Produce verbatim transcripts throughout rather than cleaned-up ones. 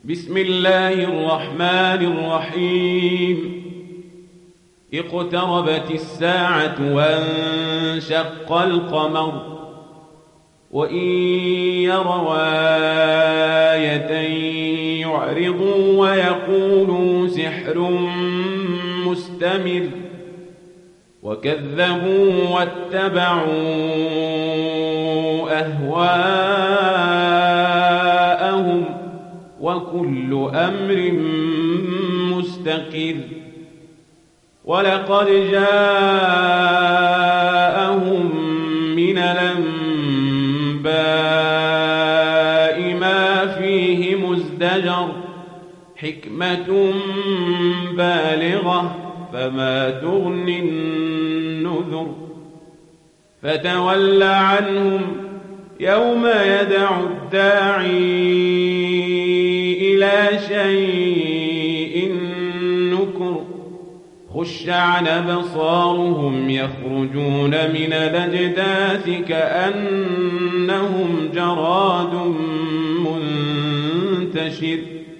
بسم الله الرحمن الرحيم اقتربت الساعة وانشق القمر وإن يروا آية يعرضوا ويقولوا سحر مستمر وكذبوا واتبعوا أهواءهم وكل أمر مستقر ولقد جاءهم من الأنباء ما فيه مزدجر حكمة بالغة فما تغني النذر فتول عنهم يوم يدع الداعي إلى شيء نكر خش عن أبصارهم يخرجون من الأجداث كأنهم جراد منتشر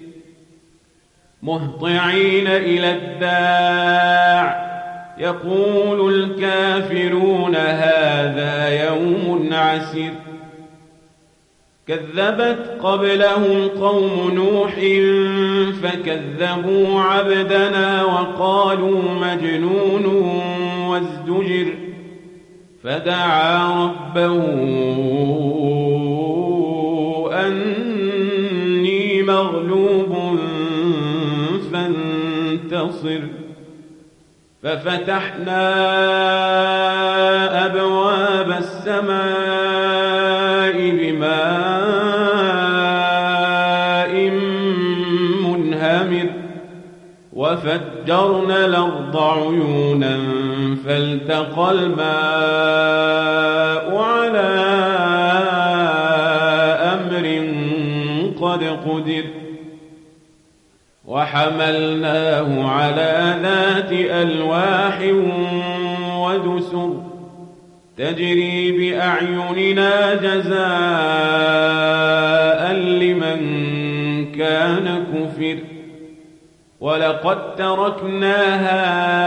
مهطعين إلى الداع يقول الكافرون هذا يوم عسر كذبت قبلهم قوم نوح فكذبوا عبدنا وقالوا مجنون وازدجر فدعا ربه أني مغلوب فانتصر ففتحنا أبواب السماء بماء منهمر وفجرنا الأرض عيونا فالتقى الماء على أمر قد قدر وحملناه على ذات ألواح ودسر تجري بأعيننا جزاء لمن كان كفر ولقد تركناها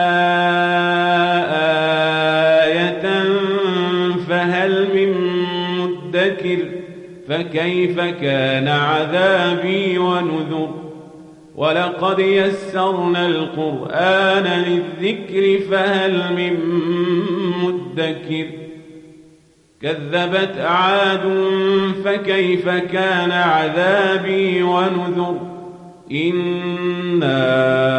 آية فهل من مدكر فكيف كان عذابي ونذر ولقد يسرنا القرآن للذكر فهل من مدكر كذبت عاد فكيف كان عذابي ونذر إنا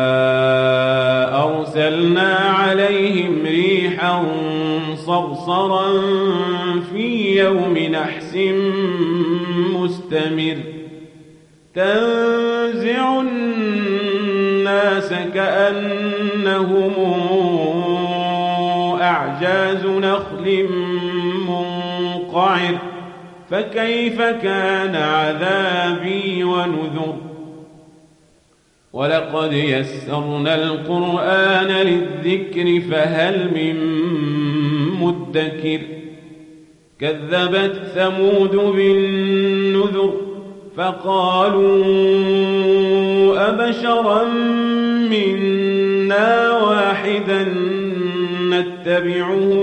أرسلنا عليهم ريحا صرصرا في يوم نحس مستمر تنزع الناس كأنهم أعجاز نخل منقعر فكيف كان عذابي ونذر ولقد يسرنا القرآن للذكر فهل من مدكر كذبت ثمود بالنذر فقالوا أبشرا منا واحدا نتبعه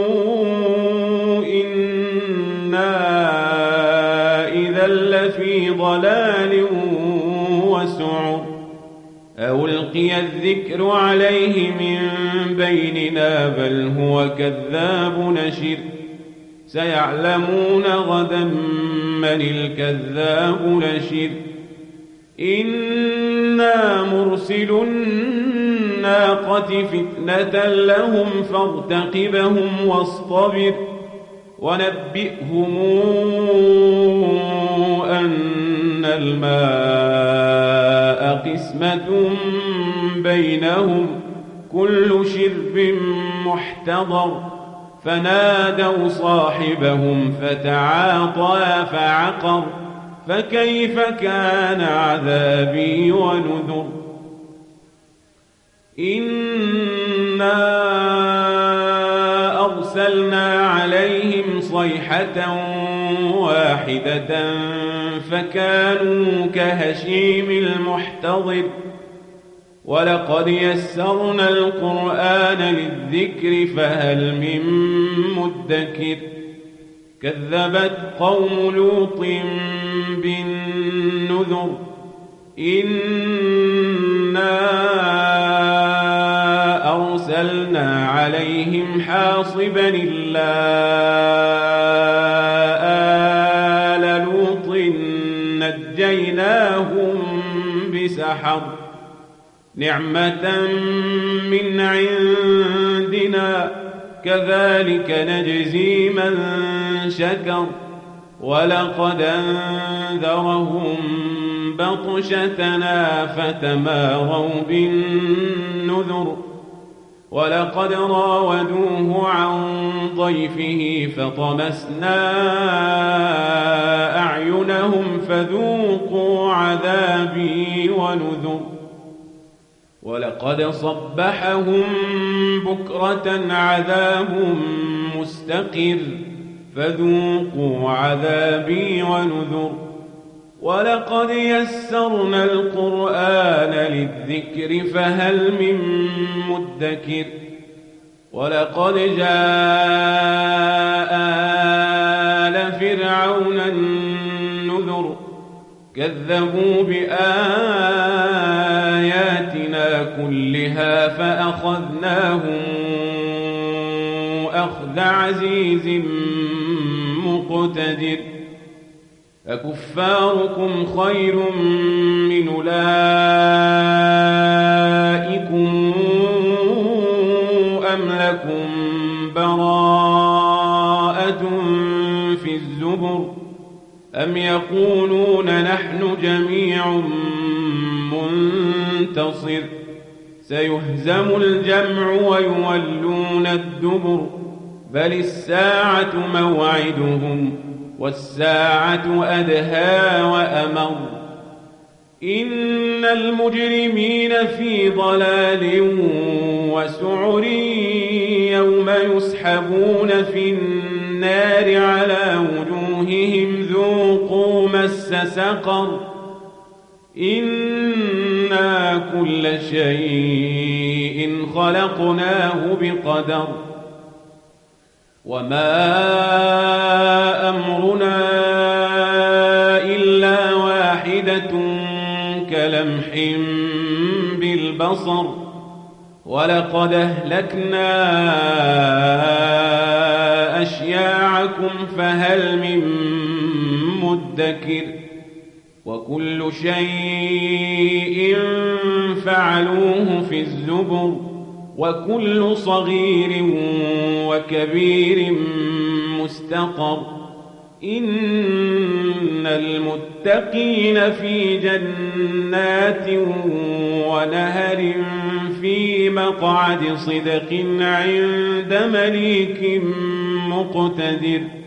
إنا إذا لفي ضلال وسعر ألقي الذكر عليه من بيننا بل هو كذاب نشر سيعلمون غدا من الكذاب نشر إنا مرسل الناقة فتنة لهم فارتقبهم واصطبر ونبئهم أن الماء قسمة بينهم كل شرب محتضر فنادوا صاحبهم فتعاطى فعقر فكيف كان عذابي ونذر إنا أرسلنا عليهم صيحة واحدة فكانوا كهشيم المحتضر ولقد يسرنا القرآن للذكر فهل من مدكر كذبت قوم لوط بالنذر إنا أرسلنا عليهم حاصبا إلا آل لوط نجيناهم بسحر نعمة من عندنا كذلك نجزي من شكر ولقد أنذرهم بطشتنا فتماروا بالنذر ولقد راودوه عن ضيفه فطمسنا أعينهم فذوقوا عذابي ونذر ولقد صبحهم بكرة عذاب مستقر فذوقوا عذابي ونذر ولقد يسرنا القرآن للذكر فهل من مدكر ولقد جاء آل فرعون النذر كذبوا بآياتنا كلها فأخذناهم أخذ عزيز مقتدر أكفاركم خير من أولئكم أم لكم براءة في الزبر أم يقولون نحن جميع منتصر سيهزم الجمع ويولون الدبر بل الساعة موعدهم والساعة أدهى وأمر إن المجرمين في ضلال وسعر يوم يسحبون في النار على وجوههم ذوقوا مس سقر إنا كل شيء خلقناه بقدر وما أمرنا إلا واحدة كلمح بالبصر ولقد أهلكنا أشياعكم فهل من مدكر وكل شيء فعلوه في الزبر وكل صغير وكبير مستقر إن المتقين في جنات ونهر في مقعد صدق عند مليك مقتدر